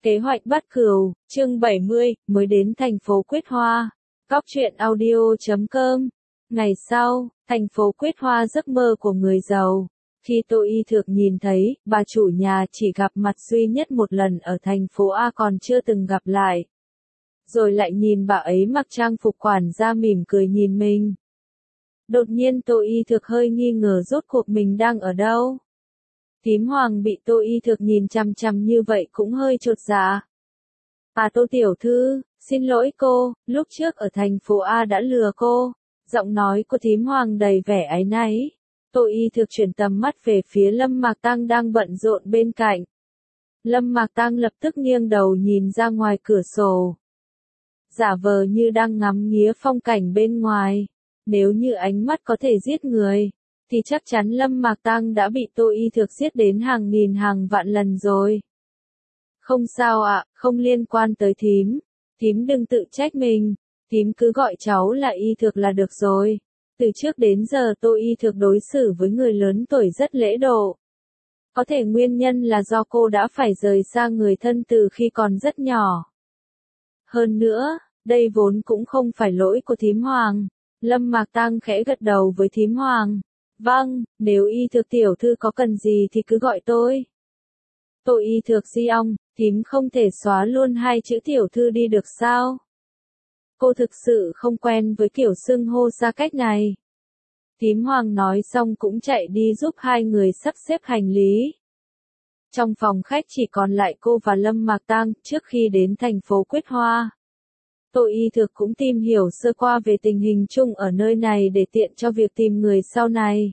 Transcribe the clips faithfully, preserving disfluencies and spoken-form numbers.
Kế hoạch bắt cừu, chương bảy mươi, mới đến thành phố Quyết Hoa. Cóc truyện audio chấm com. Ngày sau, thành phố Quyết Hoa giấc mơ của người giàu. Khi Tô Y Thược nhìn thấy, bà chủ nhà chỉ gặp mặt duy nhất một lần ở thành phố A còn chưa từng gặp lại. Rồi lại nhìn bà ấy mặc trang phục quản gia mỉm cười nhìn mình. Đột nhiên Tô Y Thược hơi nghi ngờ rốt cuộc mình đang ở đâu. Tím Hoàng bị Tô Y Thược nhìn chằm chằm như vậy cũng hơi chột dạ. À Tô tiểu thư, xin lỗi cô, lúc trước ở thành phố A đã lừa cô. Giọng nói của Tím Hoàng đầy vẻ áy náy. Tô Y Thược chuyển tầm mắt về phía Lâm Mạc Tăng đang bận rộn bên cạnh. Lâm Mạc Tăng lập tức nghiêng đầu nhìn ra ngoài cửa sổ. Giả vờ như đang ngắm nghía phong cảnh bên ngoài. Nếu như ánh mắt có thể giết người, thì chắc chắn Lâm Mạc Tăng đã bị Tô Y Thược giết đến hàng nghìn hàng vạn lần rồi. Không sao ạ, không liên quan tới thím. Thím đừng tự trách mình. Thím cứ gọi cháu là Y Thược là được rồi. Từ trước đến giờ Tô Y Thược đối xử với người lớn tuổi rất lễ độ. Có thể nguyên nhân là do cô đã phải rời xa người thân từ khi còn rất nhỏ. Hơn nữa, đây vốn cũng không phải lỗi của thím Hoàng. Lâm Mạc Tăng khẽ gật đầu với thím Hoàng. Vâng, nếu Y Thược tiểu thư có cần gì thì cứ gọi tôi. Tô Y Thược di ong, thím không thể xóa luôn hai chữ tiểu thư đi được sao? Cô thực sự không quen với kiểu xưng hô xa cách này. Thím Hoàng nói xong cũng chạy đi giúp hai người sắp xếp hành lý. Trong phòng khách chỉ còn lại cô và Lâm Mạc Tăng trước khi đến thành phố Quyết Hoa. Tô Y Thược cũng tìm hiểu sơ qua về tình hình chung ở nơi này để tiện cho việc tìm người sau này.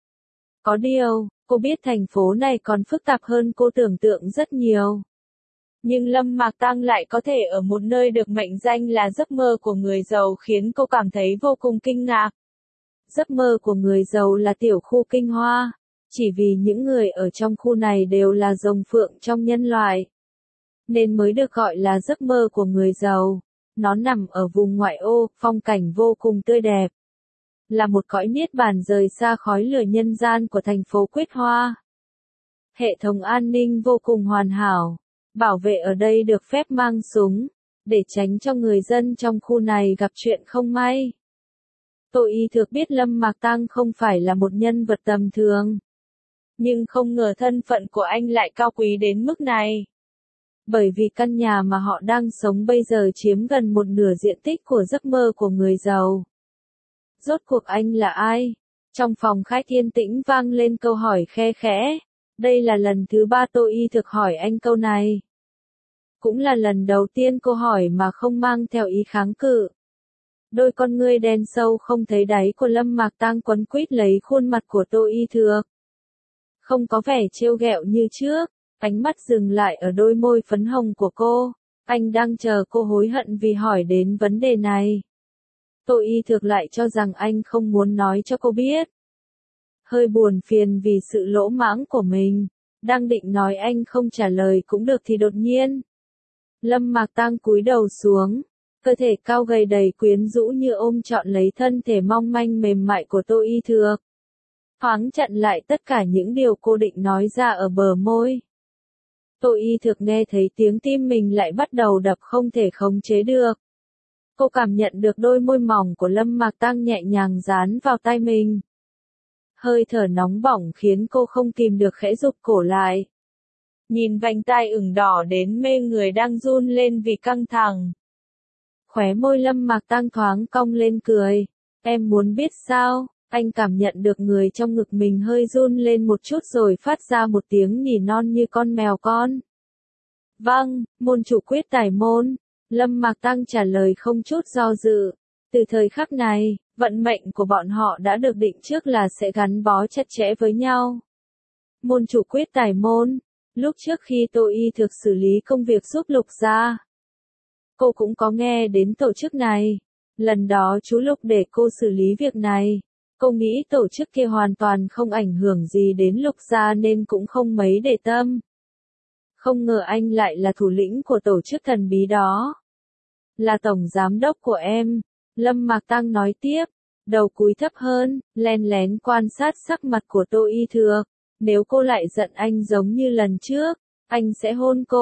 Có điều, cô biết thành phố này còn phức tạp hơn cô tưởng tượng rất nhiều. Nhưng Lâm Mạc Tăng lại có thể ở một nơi được mệnh danh là giấc mơ của người giàu khiến cô cảm thấy vô cùng kinh ngạc. Giấc mơ của người giàu là tiểu khu Kinh Hoa, chỉ vì những người ở trong khu này đều là rồng phượng trong nhân loại, nên mới được gọi là giấc mơ của người giàu. Nó nằm ở vùng ngoại ô, phong cảnh vô cùng tươi đẹp. Là một cõi niết bàn rời xa khói lửa nhân gian của thành phố Quyết Hoa. Hệ thống an ninh vô cùng hoàn hảo. Bảo vệ ở đây được phép mang súng, để tránh cho người dân trong khu này gặp chuyện không may. Tô Y Thược biết Lâm Mạc Tăng không phải là một nhân vật tầm thường. Nhưng không ngờ thân phận của anh lại cao quý đến mức này. Bởi vì căn nhà mà họ đang sống bây giờ chiếm gần một nửa diện tích của giấc mơ của người giàu. Rốt cuộc anh là ai? Trong phòng khách yên tĩnh vang lên câu hỏi khe khẽ. Đây là lần thứ ba Tô Y Thược hỏi anh câu này. Cũng là lần đầu tiên cô hỏi mà không mang theo ý kháng cự. Đôi con ngươi đen sâu không thấy đáy của Lâm Mạc Tăng quấn quýt lấy khuôn mặt của Tô Y Thược. Không có vẻ trêu ghẹo như trước, ánh mắt dừng lại ở đôi môi phấn hồng của cô. Anh đang chờ cô hối hận vì hỏi đến vấn đề này. Tô Y Thược lại cho rằng anh không muốn nói cho cô biết. Hơi buồn phiền vì sự lỗ mãng của mình, đang định nói anh không trả lời cũng được thì đột nhiên. Lâm Mạc Tăng cúi đầu xuống, cơ thể cao gầy đầy quyến rũ như ôm trọn lấy thân thể mong manh mềm mại của Tô Y Thược. Thoáng chặn lại tất cả những điều cô định nói ra ở bờ môi. Tô Y Thược nghe thấy tiếng tim mình lại bắt đầu đập không thể khống chế được. Cô cảm nhận được đôi môi mỏng của Lâm Mạc Tăng nhẹ nhàng dán vào tay mình. Hơi thở nóng bỏng khiến cô không kìm được khẽ rụt cổ lại. Nhìn vành tai ửng đỏ đến mê người đang run lên vì căng thẳng. Khóe môi Lâm Mạc Tăng thoáng cong lên cười. Em muốn biết sao? Anh cảm nhận được người trong ngực mình hơi run lên một chút rồi phát ra một tiếng nỉ non như con mèo con. Vâng, môn chủ quyết tài môn. Lâm Mạc Tăng trả lời không chút do dự. Từ thời khắc này, vận mệnh của bọn họ đã được định trước là sẽ gắn bó chặt chẽ với nhau. Môn chủ quyết tài môn. Lúc trước khi Tô Y Thược xử lý công việc giúp Lục gia, cô cũng có nghe đến tổ chức này. Lần đó chú Lục để cô xử lý việc này. Cô nghĩ tổ chức kia hoàn toàn không ảnh hưởng gì đến Lục gia nên cũng không mấy để tâm. Không ngờ anh lại là thủ lĩnh của tổ chức thần bí đó. Là tổng giám đốc của em. Lâm Mạc Tăng nói tiếp, đầu cúi thấp hơn, len lén quan sát sắc mặt của Tô Y Thược. Nếu cô lại giận anh giống như lần trước, anh sẽ hôn cô,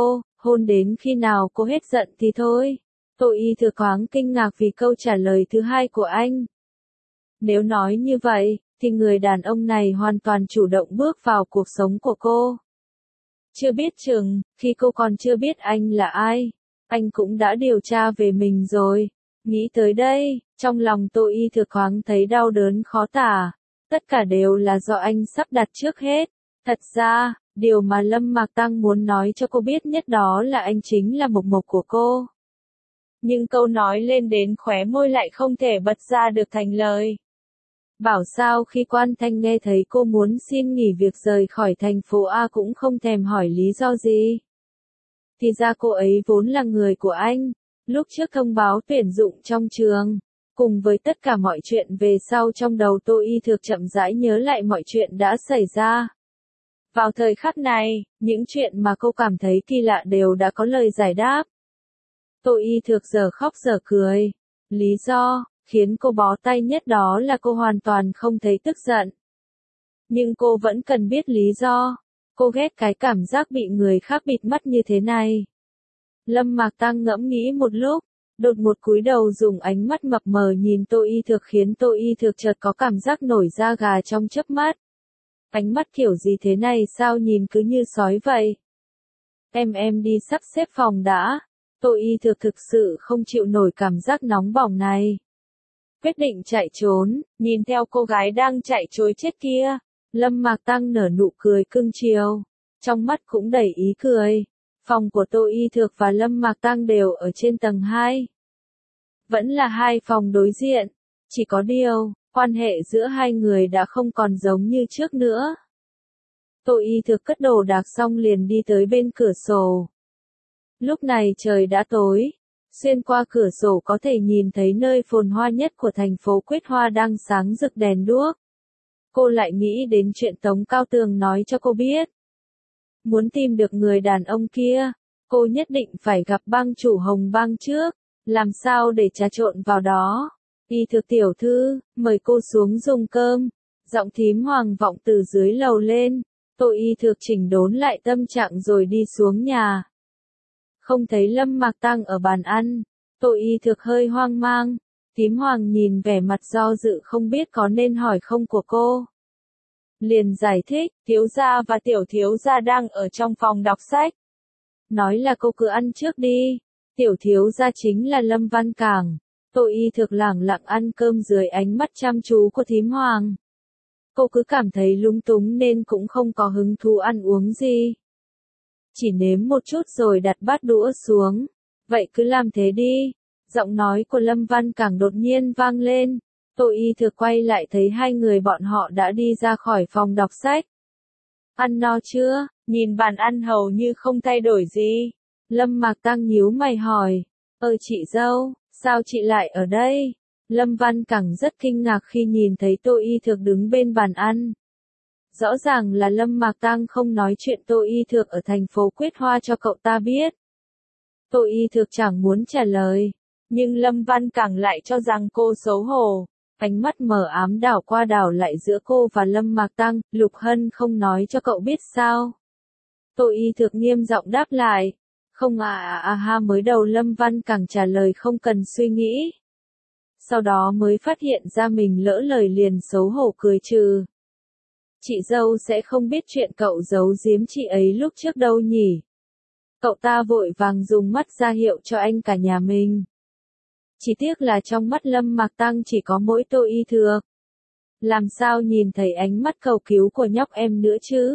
Hôn đến khi nào cô hết giận thì thôi. Tô Y Thừa thoáng kinh ngạc vì câu trả lời thứ hai của anh. Nếu nói như vậy, thì người đàn ông này hoàn toàn chủ động bước vào cuộc sống của cô. Chưa biết chừng, khi cô còn chưa biết anh là ai, anh cũng đã điều tra về mình rồi. Nghĩ tới đây, trong lòng Tô Y Thừa thoáng thấy đau đớn khó tả. Tất cả đều là do anh sắp đặt trước hết. Thật ra, điều mà Lâm Mạc Tăng muốn nói cho cô biết nhất đó là anh chính là mộc mộc của cô. Nhưng câu nói lên đến khóe môi lại không thể bật ra được thành lời. Bảo sao khi Quan Thanh nghe thấy cô muốn xin nghỉ việc rời khỏi thành phố A cũng không thèm hỏi lý do gì. Thì ra cô ấy vốn là người của anh. Lúc trước thông báo tuyển dụng trong trường, cùng với tất cả mọi chuyện về sau trong đầu Tô Y Thừa chậm rãi nhớ lại mọi chuyện đã xảy ra. Vào thời khắc này, những chuyện mà cô cảm thấy kỳ lạ đều đã có lời giải đáp. Tô Y Thừa giờ khóc giờ cười. Lý do khiến cô bó tay nhất đó là cô hoàn toàn không thấy tức giận. Nhưng cô vẫn cần biết lý do. Cô ghét cái cảm giác bị người khác bịt mắt như thế này. Lâm Mạc Tăng ngẫm nghĩ một lúc, đột một cúi đầu dùng ánh mắt mập mờ nhìn Tô Y Thừa khiến Tô Y Thừa chợt có cảm giác nổi da gà trong chớp mắt. Ánh mắt kiểu gì thế này sao nhìn cứ như sói vậy? Em em đi sắp xếp phòng đã. Tô Y Thừa thực sự không chịu nổi cảm giác nóng bỏng này. Quyết định chạy trốn, nhìn theo cô gái đang chạy trối chết kia. Lâm Mạc Tăng nở nụ cười cưng chiều, trong mắt cũng đầy ý cười. Phòng của Tô Y Thừa và Lâm Mạc Tăng đều ở trên tầng hai. Vẫn là hai phòng đối diện, chỉ có điều, quan hệ giữa hai người đã không còn giống như trước nữa. Tô Y Thừa cất đồ đạc xong liền đi tới bên cửa sổ. Lúc này trời đã tối, xuyên qua cửa sổ có thể nhìn thấy nơi phồn hoa nhất của thành phố Quyết Hoa đang sáng rực đèn đuốc. Cô lại nghĩ đến chuyện Tống Cao Tường nói cho cô biết. Muốn tìm được người đàn ông kia, cô nhất định phải gặp bang chủ Hồng Bang trước, làm sao để trà trộn vào đó. Y Thừa tiểu thư, mời cô xuống dùng cơm. Giọng thím Hoàng vọng từ dưới lầu lên. Tô Y Thừa chỉnh đốn lại tâm trạng rồi đi xuống nhà. Không thấy Lâm Mạc Tăng ở bàn ăn, Tô Y Thừa hơi hoang mang. Thím Hoàng nhìn vẻ mặt do dự không biết có nên hỏi không của cô. Liền giải thích, thiếu gia và tiểu thiếu gia đang ở trong phòng đọc sách. Nói là cô cứ ăn trước đi. Tiểu thiếu gia chính là Lâm Văn Cảng. Tô Y Thừa lẳng lặng ăn cơm dưới ánh mắt chăm chú của thím Hoàng. Cô cứ cảm thấy lung túng nên cũng không có hứng thú ăn uống gì. Chỉ nếm một chút rồi đặt bát đũa xuống. Vậy cứ làm thế đi. Giọng nói của Lâm Văn Cảng đột nhiên vang lên. Tô Y Thừa quay lại thấy hai người bọn họ đã đi ra khỏi phòng đọc sách. Ăn no chưa? Nhìn bàn ăn hầu như không thay đổi gì. Lâm Mạc Tăng nhíu mày hỏi. Ơ chị dâu, sao chị lại ở đây? Lâm Văn Cảng rất kinh ngạc khi nhìn thấy Tô Y Thừa đứng bên bàn ăn. Rõ ràng là Lâm Mạc Tăng không nói chuyện Tô Y Thừa ở thành phố Quyết Hoa cho cậu ta biết. Tô Y Thừa chẳng muốn trả lời, nhưng Lâm Văn Cảng lại cho rằng cô xấu hổ. Ánh mắt mờ ám đảo qua đảo lại giữa cô và Lâm Mạc Tăng. Lục Hân không nói cho cậu biết sao? Tô Y Thừa nghiêm giọng đáp lại. Không à à à ha mới đầu Lâm Văn Cảng trả lời không cần suy nghĩ. Sau đó mới phát hiện ra mình lỡ lời liền xấu hổ cười trừ. Chị dâu sẽ không biết chuyện cậu giấu giếm chị ấy lúc trước đâu nhỉ? Cậu ta vội vàng dùng mắt ra hiệu cho anh cả nhà mình. Chỉ tiếc là trong mắt Lâm Mạc Tăng chỉ có mỗi Tô Y Thừa. Làm sao nhìn thấy ánh mắt cầu cứu của nhóc em nữa chứ?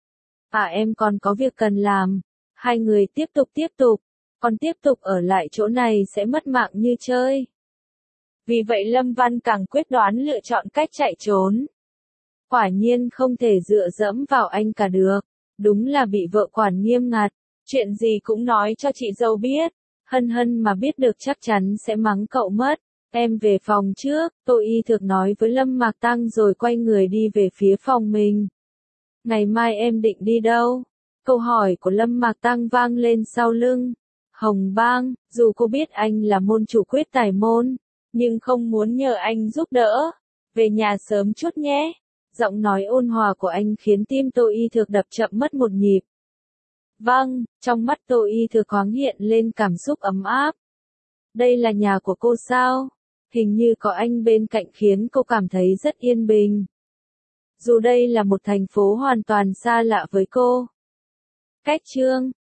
À em còn có việc cần làm. Hai người tiếp tục tiếp tục. Còn tiếp tục ở lại chỗ này sẽ mất mạng như chơi. Vì vậy Lâm Văn Cảng quyết đoán lựa chọn cách chạy trốn. Quả nhiên không thể dựa dẫm vào anh cả được. Đúng là bị vợ quản nghiêm ngặt. Chuyện gì cũng nói cho chị dâu biết. Hân Hân mà biết được chắc chắn sẽ mắng cậu mất. Em về phòng trước, Tô Y Thừa nói với Lâm Mạc Tăng rồi quay người đi về phía phòng mình. Ngày mai em định đi đâu? Câu hỏi của Lâm Mạc Tăng vang lên sau lưng. Hồng Bang, dù cô biết anh là môn chủ quyết tài môn, nhưng không muốn nhờ anh giúp đỡ. Về nhà sớm chút nhé. Giọng nói ôn hòa của anh khiến tim Tô Y Thừa đập chậm mất một nhịp. Vâng, trong mắt Tô Y Thừa thoáng hiện lên cảm xúc ấm áp. Đây là nhà của cô sao? Hình như có anh bên cạnh khiến cô cảm thấy rất yên bình. Dù đây là một thành phố hoàn toàn xa lạ với cô. Cách chương